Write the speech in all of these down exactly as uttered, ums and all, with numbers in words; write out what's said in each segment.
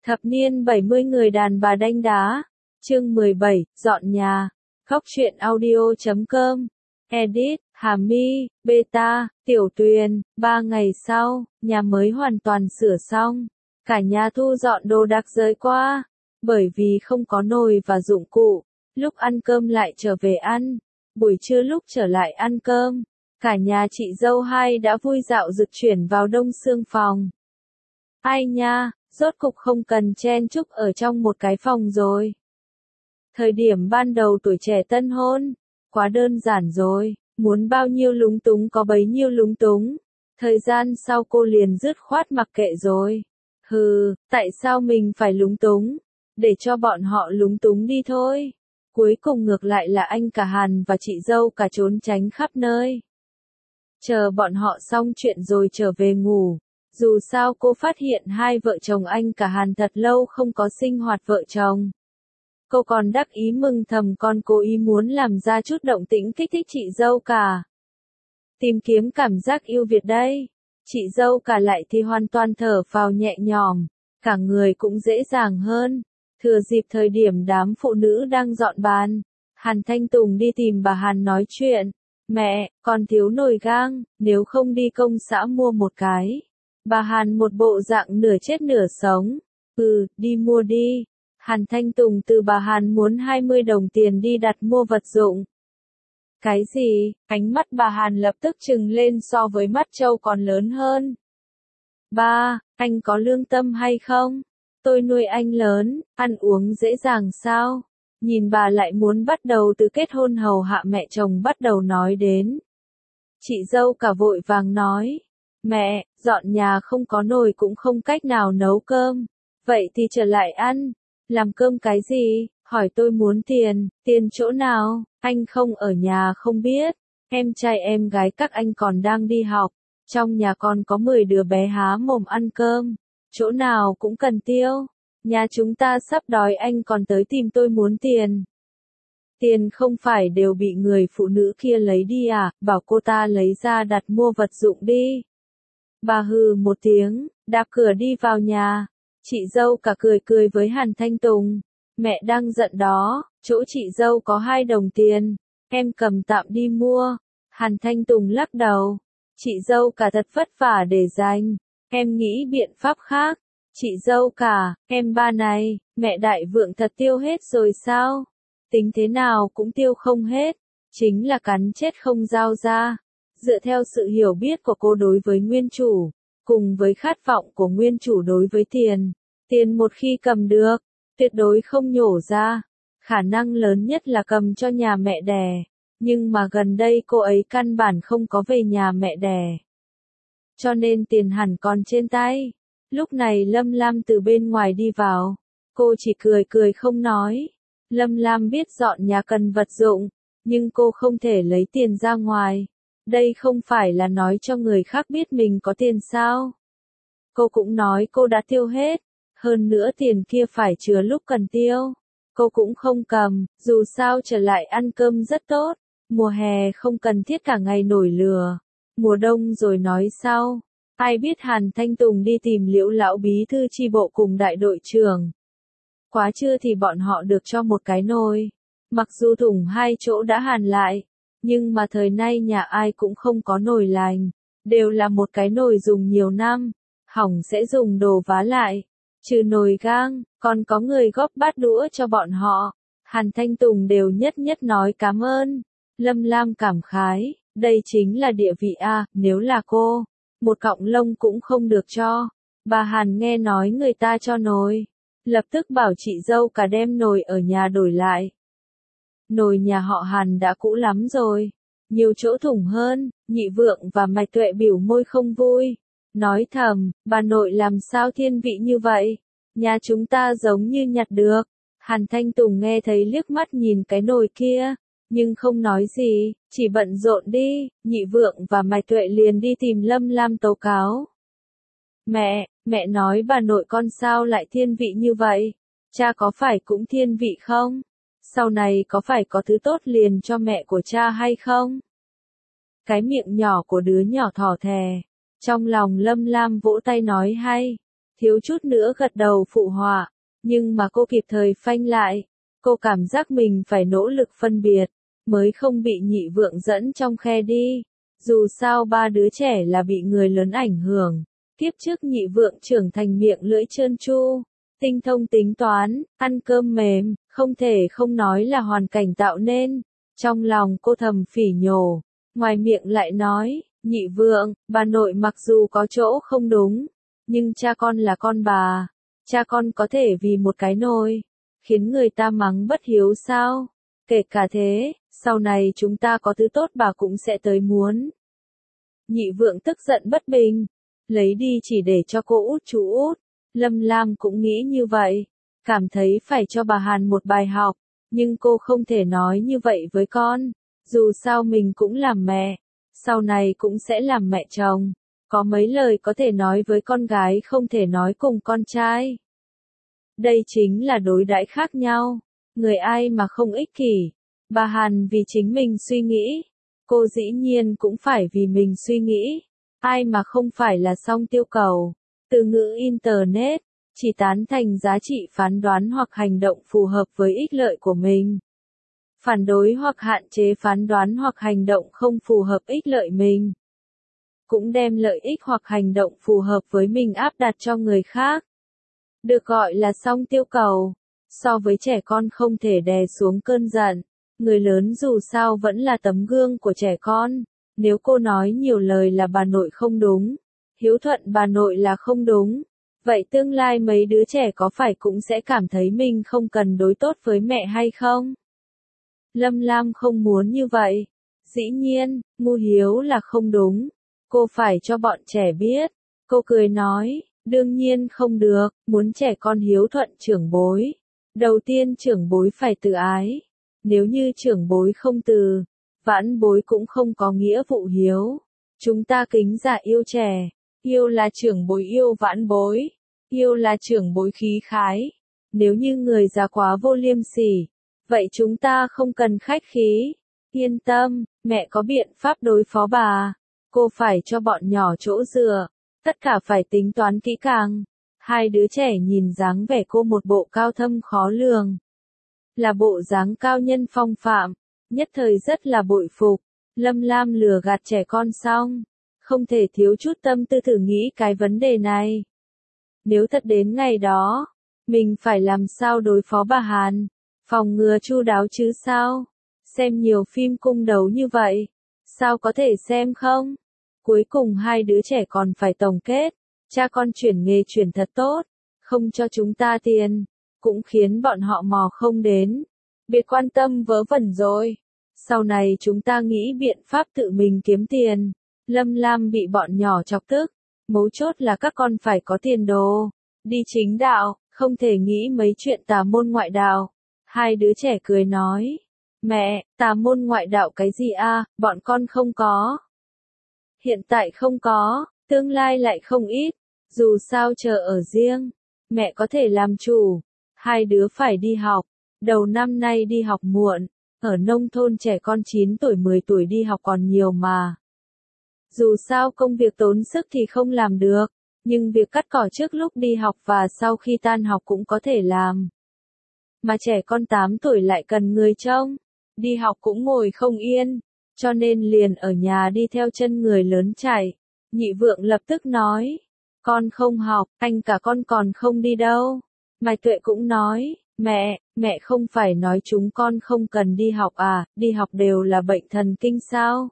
Thập niên bảy mươi người đàn bà đanh đá. Chương mười bảy, dọn nhà. Góc truyện audio chấm com. Edit, Hà My, Beta, Tiểu Tuyền. Ba ngày sau, nhà mới hoàn toàn sửa xong. Cả nhà thu dọn đồ đạc rời qua. Bởi vì không có nồi và dụng cụ, lúc ăn cơm lại trở về ăn. Buổi trưa lúc trở lại ăn cơm, cả nhà chị dâu hai đã vui dạo rực chuyển vào đông xương phòng. Ai nha, rốt cục không cần chen chúc ở trong một cái phòng rồi. Thời điểm ban đầu tuổi trẻ tân hôn, quá đơn giản rồi, muốn bao nhiêu lúng túng có bấy nhiêu lúng túng. Thời gian sau cô liền dứt khoát mặc kệ rồi. Hừ, tại sao mình phải lúng túng? Để cho bọn họ lúng túng đi thôi. Cuối cùng ngược lại là anh cả Hàn và chị dâu cả trốn tránh khắp nơi. Chờ bọn họ xong chuyện rồi trở về ngủ. Dù sao cô phát hiện hai vợ chồng anh cả Hàn thật lâu không có sinh hoạt vợ chồng. Cô còn đắc ý mừng thầm con cố ý muốn làm ra chút động tĩnh kích thích chị dâu cả. Tìm kiếm cảm giác yêu Việt đây. Chị dâu cả lại thì hoàn toàn thở phào nhẹ nhõm, cả người cũng dễ dàng hơn. Thừa dịp thời điểm đám phụ nữ đang dọn bàn, Hàn Thanh Tùng đi tìm bà Hàn nói chuyện. Mẹ, con thiếu nồi gang, nếu không đi công xã mua một cái. Bà Hàn một bộ dạng nửa chết nửa sống. Ừ, đi mua đi. Hàn Thanh Tùng từ bà Hàn muốn hai mươi đồng tiền đi đặt mua vật dụng. Cái gì? Ánh mắt bà Hàn lập tức trừng lên so với mắt trâu còn lớn hơn. Ba, anh có lương tâm hay không? Tôi nuôi anh lớn, ăn uống dễ dàng sao? Nhìn bà lại muốn bắt đầu từ kết hôn hầu hạ mẹ chồng bắt đầu nói đến. Chị dâu cả vội vàng nói. Mẹ, dọn nhà không có nồi cũng không cách nào nấu cơm. Vậy thì trở lại ăn. Làm cơm cái gì? Hỏi tôi muốn tiền. Tiền chỗ nào? Anh không ở nhà không biết. Em trai em gái các anh còn đang đi học. Trong nhà còn có mười đứa bé há mồm ăn cơm. Chỗ nào cũng cần tiêu. Nhà chúng ta sắp đói anh còn tới tìm tôi muốn tiền. Tiền không phải đều bị người phụ nữ kia lấy đi à? Bảo cô ta lấy ra đặt mua vật dụng đi. Bà hừ một tiếng, đạp cửa đi vào nhà. Chị dâu cả cười cười với Hàn Thanh Tùng. Mẹ đang giận đó, chỗ chị dâu có hai đồng tiền. Em cầm tạm đi mua. Hàn Thanh Tùng lắc đầu. Chị dâu cả thật vất vả để dành. Em nghĩ biện pháp khác. Chị dâu cả, em ba này, mẹ đại vượng thật tiêu hết rồi sao? Tính thế nào cũng tiêu không hết. Chính là cắn chết không giao ra. Dựa theo sự hiểu biết của cô đối với nguyên chủ, cùng với khát vọng của nguyên chủ đối với tiền, tiền một khi cầm được, tuyệt đối không nhổ ra. Khả năng lớn nhất là cầm cho nhà mẹ đẻ. Nhưng mà gần đây cô ấy căn bản không có về nhà mẹ đẻ. Cho nên tiền hẳn còn trên tay. Lúc này Lâm Lam từ bên ngoài đi vào. Cô chỉ cười cười không nói. Lâm Lam biết dọn nhà cần vật dụng, nhưng cô không thể lấy tiền ra ngoài. Đây không phải là nói cho người khác biết mình có tiền sao. Cô cũng nói cô đã tiêu hết. Hơn nữa tiền kia phải chừa lúc cần tiêu. Cô cũng không cầm, dù sao trở lại ăn cơm rất tốt. Mùa hè không cần thiết cả ngày nổi lửa. Mùa đông rồi nói sau. Ai biết Hàn Thanh Tùng đi tìm Liễu lão bí thư chi bộ cùng đại đội trưởng. Quá trưa thì bọn họ được cho một cái nồi. Mặc dù thùng hai chỗ đã hàn lại, nhưng mà thời nay nhà ai cũng không có nồi lành. Đều là một cái nồi dùng nhiều năm, hỏng sẽ dùng đồ vá lại. Trừ nồi gang, còn có người góp bát đũa cho bọn họ. Hàn Thanh Tùng đều nhất nhất nói cảm ơn. Lâm Lam cảm khái, đây chính là địa vị a, nếu là cô, một cọng lông cũng không được cho. Bà Hàn nghe nói người ta cho nồi, lập tức bảo chị dâu cả đem nồi ở nhà đổi lại. Nồi nhà họ Hàn đã cũ lắm rồi, nhiều chỗ thủng hơn. Nhị Vượng và Mạch Tuệ biểu môi không vui, nói thầm, bà nội làm sao thiên vị như vậy, nhà chúng ta giống như nhặt được. Hàn Thanh Tùng nghe thấy liếc mắt nhìn cái nồi kia, nhưng không nói gì, chỉ bận rộn đi. Nhị Vượng và Mạch Tuệ liền đi tìm Lâm Lam tố cáo. Mẹ, mẹ nói bà nội con sao lại thiên vị như vậy? Cha có phải cũng thiên vị không? Sau này có phải có thứ tốt liền cho mẹ của cha hay không? Cái miệng nhỏ của đứa nhỏ thỏ thè. Trong lòng Lâm Lam vỗ tay nói hay. thiếu chút nữa gật đầu phụ họa, nhưng mà cô kịp thời phanh lại. Cô cảm giác mình phải nỗ lực phân biệt, mới không bị nhị vượng dẫn trong khe đi. Dù sao ba đứa trẻ là bị người lớn ảnh hưởng. Kiếp trước nhị vượng trưởng thành miệng lưỡi trơn tru, tinh thông tính toán, ăn cơm mềm, không thể không nói là hoàn cảnh tạo nên. Trong lòng cô thầm phỉ nhổ, ngoài miệng lại nói, nhị vượng, bà nội mặc dù có chỗ không đúng, nhưng cha con là con bà, cha con có thể vì một cái nồi, khiến người ta mắng bất hiếu sao? Kể cả thế, sau này chúng ta có thứ tốt bà cũng sẽ tới muốn. Nhị vượng tức giận bất bình, lấy đi chỉ để cho cô út chú út. Lâm Lam cũng nghĩ như vậy, cảm thấy phải cho bà Hàn một bài học, nhưng cô không thể nói như vậy với con, dù sao mình cũng làm mẹ, sau này cũng sẽ làm mẹ chồng, có mấy lời có thể nói với con gái không thể nói cùng con trai. Đây chính là đối đãi khác nhau, người ai mà không ích kỷ, bà Hàn vì chính mình suy nghĩ, cô dĩ nhiên cũng phải vì mình suy nghĩ, ai mà không phải là song tiêu cầu. Từ ngữ Internet, chỉ tán thành giá trị phán đoán hoặc hành động phù hợp với ích lợi của mình. Phản đối hoặc hạn chế phán đoán hoặc hành động không phù hợp ích lợi mình. Cũng đem lợi ích hoặc hành động phù hợp với mình áp đặt cho người khác. Được gọi là song tiêu cầu. So với trẻ con không thể đè xuống cơn giận, người lớn dù sao vẫn là tấm gương của trẻ con. Nếu cô nói nhiều lời là bà nội không đúng, hiếu thuận bà nội là không đúng, vậy tương lai mấy đứa trẻ có phải cũng sẽ cảm thấy mình không cần đối tốt với mẹ hay không? Lâm Lam không muốn như vậy. Dĩ nhiên, ngu hiếu là không đúng. Cô phải cho bọn trẻ biết. Cô cười nói, đương nhiên không được, muốn trẻ con hiếu thuận trưởng bối. Đầu tiên trưởng bối phải từ ái. Nếu như trưởng bối không từ, vãn bối cũng không có nghĩa vụ hiếu. Chúng ta kính dạ yêu trẻ. Yêu là trưởng bối yêu vãn bối. Yêu là trưởng bối khí khái. Nếu như người già quá vô liêm sỉ, vậy chúng ta không cần khách khí. Yên tâm, mẹ có biện pháp đối phó bà. Cô phải cho bọn nhỏ chỗ dựa. Tất cả phải tính toán kỹ càng. Hai đứa trẻ nhìn dáng vẻ cô một bộ cao thâm khó lường. Là bộ dáng cao nhân phong phạm. Nhất thời rất là bội phục. Lâm Lam lừa gạt trẻ con xong. Không thể thiếu chút tâm tư thử nghĩ cái vấn đề này. Nếu thật đến ngày đó, mình phải làm sao đối phó bà Hàn? Phòng ngừa chu đáo chứ sao? Xem nhiều phim cung đấu như vậy, sao có thể xem không? Cuối cùng hai đứa trẻ còn phải tổng kết, cha con chuyển nghề chuyển thật tốt, không cho chúng ta tiền, cũng khiến bọn họ mò không đến. Biệt quan tâm vớ vẩn rồi. Sau này chúng ta nghĩ biện pháp tự mình kiếm tiền. Lâm Lam bị bọn nhỏ chọc tức. Mấu chốt là các con phải có tiền đồ. Đi chính đạo, không thể nghĩ mấy chuyện tà môn ngoại đạo. Hai đứa trẻ cười nói. Mẹ, tà môn ngoại đạo cái gì a? Bọn con không có. Hiện tại không có, tương lai lại không ít. Dù sao chờ ở riêng, mẹ có thể làm chủ. Hai đứa phải đi học. Đầu năm nay đi học muộn. Ở nông thôn trẻ con chín tuổi mười tuổi đi học còn nhiều mà. Dù sao công việc tốn sức thì không làm được, nhưng việc cắt cỏ trước lúc đi học và sau khi tan học cũng có thể làm. Mà trẻ con tám tuổi lại cần người trông, đi học cũng ngồi không yên, cho nên liền ở nhà đi theo chân người lớn chạy. Nhị vượng lập tức nói, con không học, anh cả con còn không đi đâu. Mai Tuệ cũng nói, mẹ, mẹ không phải nói chúng con không cần đi học à, đi học đều là bệnh thần kinh sao?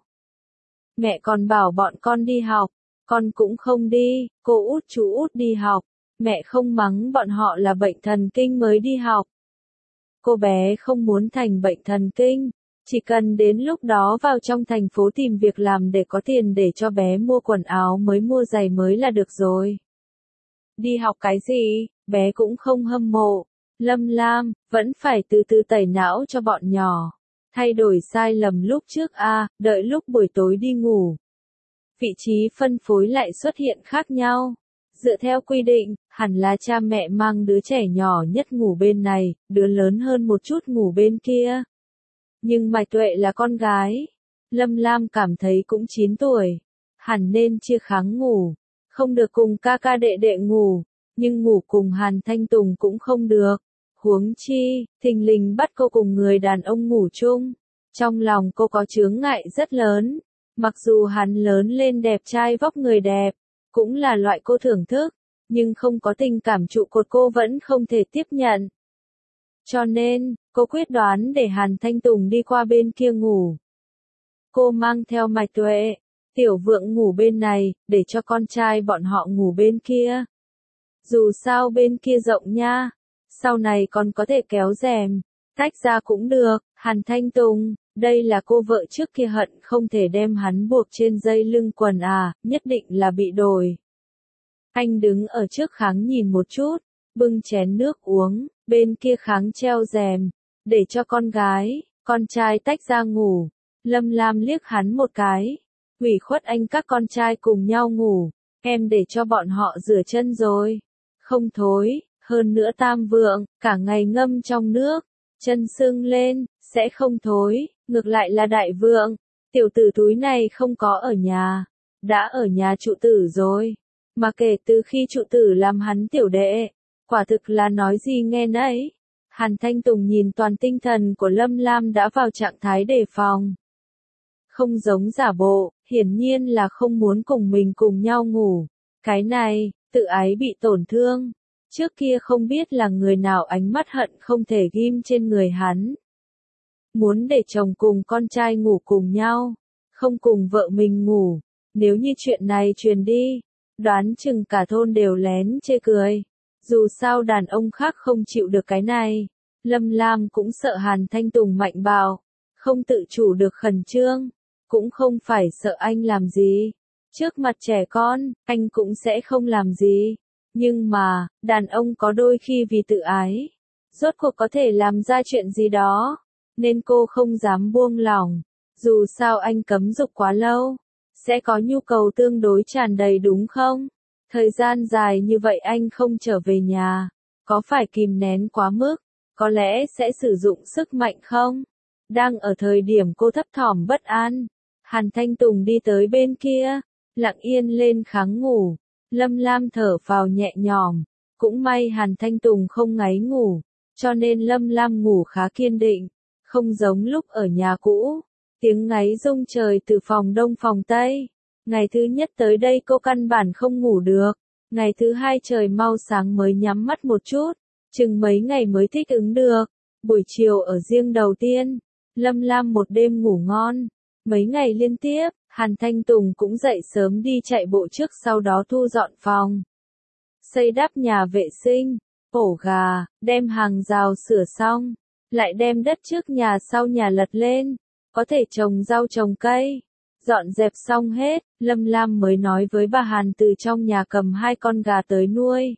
Mẹ còn bảo bọn con đi học, con cũng không đi, cô út chú út đi học, mẹ không mắng bọn họ là bệnh thần kinh mới đi học. Cô bé không muốn thành bệnh thần kinh, chỉ cần đến lúc đó vào trong thành phố tìm việc làm để có tiền để cho bé mua quần áo mới mua giày mới là được rồi. Đi học cái gì, bé cũng không hâm mộ. Lâm Lam, vẫn phải từ từ tẩy não cho bọn nhỏ. Thay đổi sai lầm lúc trước a, à, đợi lúc buổi tối đi ngủ. Vị trí phân phối lại xuất hiện khác nhau. Dựa theo quy định, hẳn là cha mẹ mang đứa trẻ nhỏ nhất ngủ bên này, đứa lớn hơn một chút ngủ bên kia. Nhưng Mai Tuệ là con gái. Lâm Lam cảm thấy cũng chín tuổi. Hẳn nên chia kháng ngủ. Không được cùng ca ca đệ đệ ngủ. nhưng ngủ cùng Hàn Thanh Tùng cũng không được. Huống chi, thình lình bắt cô cùng người đàn ông ngủ chung. Trong lòng cô có chướng ngại rất lớn. Mặc dù hắn lớn lên đẹp trai vóc người đẹp, cũng là loại cô thưởng thức, nhưng không có tình cảm trụ cột cô vẫn không thể tiếp nhận. Cho nên, cô quyết đoán để Hàn Thanh Tùng đi qua bên kia ngủ. Cô mang theo Mạch Tuệ, Tiểu Vượng ngủ bên này, để cho con trai bọn họ ngủ bên kia. Dù sao bên kia rộng nha, sau này còn có thể kéo rèm, tách ra cũng được. Hàn Thanh Tùng, đây là cô vợ trước kia hận không thể đem hắn buộc trên dây lưng quần à, nhất định là bị đổi. Anh đứng ở trước kháng nhìn một chút, bưng chén nước uống, bên kia kháng treo rèm, để cho con gái, con trai tách ra ngủ. Lâm Lam liếc hắn một cái, ủy khuất anh các con trai cùng nhau ngủ, em để cho bọn họ rửa chân rồi. Không thối, hơn nữa Tam Vượng, cả ngày ngâm trong nước, chân sưng lên, sẽ không thối, ngược lại là Đại Vượng, tiểu tử túi này không có ở nhà, đã ở nhà trụ tử rồi, mà kể từ khi trụ tử làm hắn tiểu đệ, quả thực là nói gì nghe nấy. Hàn Thanh Tùng nhìn toàn tinh thần của Lâm Lam đã vào trạng thái đề phòng. Không giống giả bộ, hiển nhiên là không muốn cùng mình cùng nhau ngủ. Cái này, tự ái bị tổn thương. Trước kia không biết là người nào ánh mắt hận không thể ghim trên người hắn. Muốn để chồng cùng con trai ngủ cùng nhau, không cùng vợ mình ngủ. Nếu như chuyện này truyền đi, đoán chừng cả thôn đều lén chê cười. Dù sao đàn ông khác không chịu được cái này. Lâm Lam cũng sợ Hàn Thanh Tùng mạnh bạo, không tự chủ được khẩn trương, cũng không phải sợ anh làm gì. Trước mặt trẻ con, anh cũng sẽ không làm gì. Nhưng mà, đàn ông có đôi khi vì tự ái, rốt cuộc có thể làm ra chuyện gì đó, nên cô không dám buông lỏng. Dù sao anh cấm dục quá lâu, sẽ có nhu cầu tương đối tràn đầy đúng không? Thời gian dài như vậy anh không trở về nhà, có phải kìm nén quá mức, có lẽ sẽ sử dụng sức mạnh không? Đang ở thời điểm cô thấp thỏm bất an, Hàn Thanh Tùng đi tới bên kia, lặng yên lên kháng ngủ. Lâm Lam thở phào nhẹ nhõm, cũng may Hàn Thanh Tùng không ngáy ngủ, cho nên Lâm Lam ngủ khá kiên định, không giống lúc ở nhà cũ. Tiếng ngáy rung trời từ phòng đông phòng tây. Ngày thứ nhất tới đây cô căn bản không ngủ được, ngày thứ hai trời mau sáng mới nhắm mắt một chút, chừng mấy ngày mới thích ứng được. Buổi chiều ở riêng đầu tiên, Lâm Lam một đêm ngủ ngon, mấy ngày liên tiếp. Hàn Thanh Tùng cũng dậy sớm đi chạy bộ trước, sau đó thu dọn phòng, xây đắp nhà vệ sinh, ổ gà, đem hàng rào sửa xong, lại đem đất trước nhà sau nhà lật lên, có thể trồng rau trồng cây. Dọn dẹp xong hết, Lâm Lam mới nói với bà Hàn từ trong nhà cầm hai con gà tới nuôi.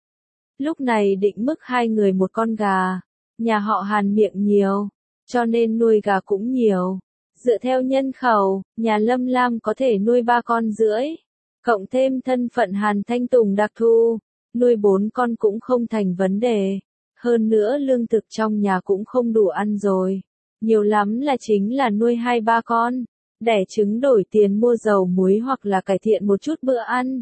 Lúc này định mức hai người một con gà, nhà họ Hàn miệng nhiều, cho nên nuôi gà cũng nhiều. Dựa theo nhân khẩu, nhà Lâm Lam có thể nuôi ba con rưỡi, cộng thêm thân phận Hàn Thanh Tùng đặc thù, nuôi bốn con cũng không thành vấn đề. Hơn nữa lương thực trong nhà cũng không đủ ăn rồi, nhiều lắm là chính là nuôi hai ba con, đẻ trứng đổi tiền mua dầu muối hoặc là cải thiện một chút bữa ăn.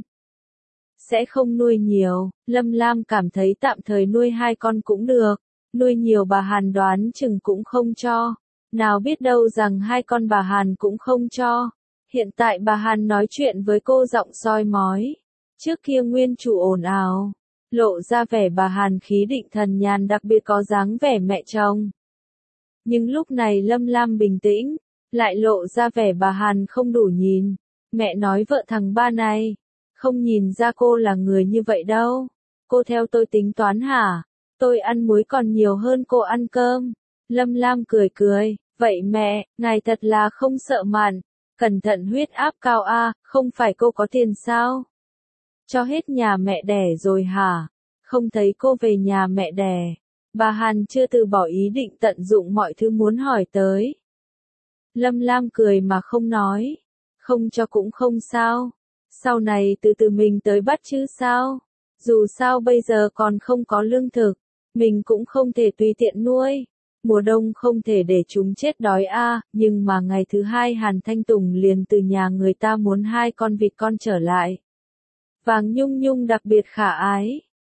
Sẽ không nuôi nhiều, Lâm Lam cảm thấy tạm thời nuôi hai con cũng được, nuôi nhiều bà Hàn đoán chừng cũng không cho. Nào biết đâu rằng hai con bà Hàn cũng không cho. Hiện tại bà Hàn nói chuyện với cô giọng soi mói. Trước kia nguyên chủ ồn ào, lộ ra vẻ bà Hàn khí định thần nhàn, đặc biệt có dáng vẻ mẹ chồng. Nhưng lúc này Lâm Lam bình tĩnh, lại lộ ra vẻ bà Hàn không đủ nhìn. Mẹ nói vợ thằng ba này, không nhìn ra cô là người như vậy đâu. Cô theo tôi tính toán hả? Tôi ăn muối còn nhiều hơn cô ăn cơm. Lâm Lam cười cười. Vậy mẹ, ngài thật là không sợ mặn, cẩn thận huyết áp cao a, không phải cô có tiền sao? Cho hết nhà mẹ đẻ rồi hả? Không thấy cô về nhà mẹ đẻ. Bà Hàn chưa từ bỏ ý định tận dụng mọi thứ muốn hỏi tới. Lâm Lam cười mà không nói. Không cho cũng không sao. Sau này từ từ mình tới bắt chứ sao? Dù sao bây giờ còn không có lương thực, mình cũng không thể tùy tiện nuôi. Mùa đông không thể để chúng chết đói a, à, nhưng mà ngày thứ hai Hàn Thanh Tùng liền từ nhà người ta muốn hai con vịt con trở lại. Vàng Nhung Nhung đặc biệt khả ái,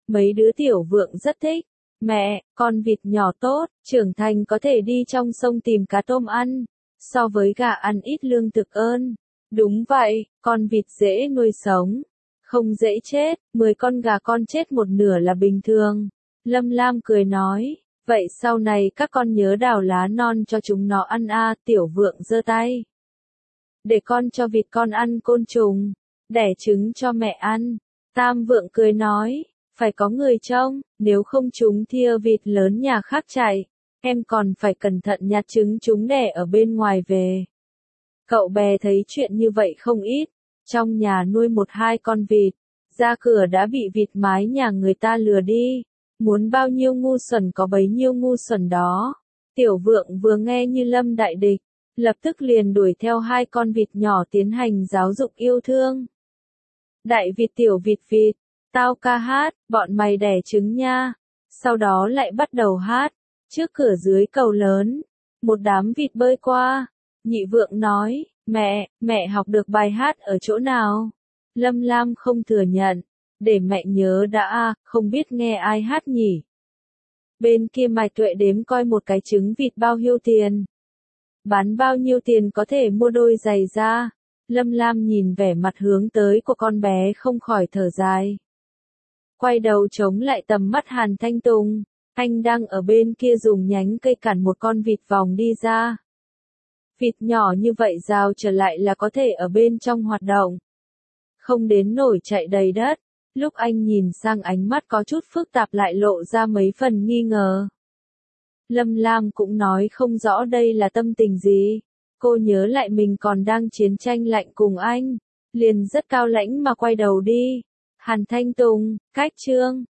Mấy đứa tiểu vượng rất thích. Mẹ, con vịt nhỏ tốt, trưởng thành có thể đi trong sông tìm cá tôm ăn, so với gà ăn ít lương thực ơn. Đúng vậy, con vịt dễ nuôi sống, không dễ chết, mười con gà con chết một nửa là bình thường. Lâm Lam cười nói, vậy sau này các con nhớ đào lá non cho chúng nó ăn a. Tiểu vượng giơ tay. Để con cho vịt con ăn côn trùng, đẻ trứng cho mẹ ăn. Tam vượng cười nói, phải có người trông, nếu không chúng thia vịt lớn nhà khác chạy, em còn phải cẩn thận nhặt trứng chúng đẻ ở bên ngoài về. Cậu bé thấy chuyện như vậy không ít, trong nhà nuôi một hai con vịt, ra cửa đã bị vịt mái nhà người ta lừa đi, muốn bao nhiêu ngu xuẩn có bấy nhiêu ngu xuẩn đó. Tiểu vượng vừa nghe như lâm đại địch, lập tức liền đuổi theo hai con vịt nhỏ tiến hành giáo dục yêu thương. Đại vịt tiểu vịt vịt, tao ca hát, bọn mày đẻ trứng nha. Sau đó lại bắt đầu hát, trước cửa dưới cầu lớn, một đám vịt bơi qua. Nhị vượng nói, mẹ, mẹ học được bài hát ở chỗ nào? Lâm Lam không thừa nhận, để mẹ nhớ đã a, không biết nghe ai hát nhỉ. Bên kia Mạch Tuệ đếm coi một cái trứng vịt bao nhiêu tiền. Bán bao nhiêu tiền có thể mua đôi giày da. Lâm Lam nhìn vẻ mặt hướng tới của con bé không khỏi thở dài. Quay đầu chống lại tầm mắt Hàn Thanh Tùng, anh đang ở bên kia dùng nhánh cây cản một con vịt vòng đi ra. Vịt nhỏ như vậy rào trở lại là có thể ở bên trong hoạt động. Không đến nổi chạy đầy đất, lúc anh nhìn sang ánh mắt có chút phức tạp lại lộ ra mấy phần nghi ngờ. Lâm Lam cũng nói không rõ đây là tâm tình gì. Cô nhớ lại mình còn đang chiến tranh lạnh cùng anh, liền rất cao lãnh mà quay đầu đi. Hàn Thanh Tùng, cách chương.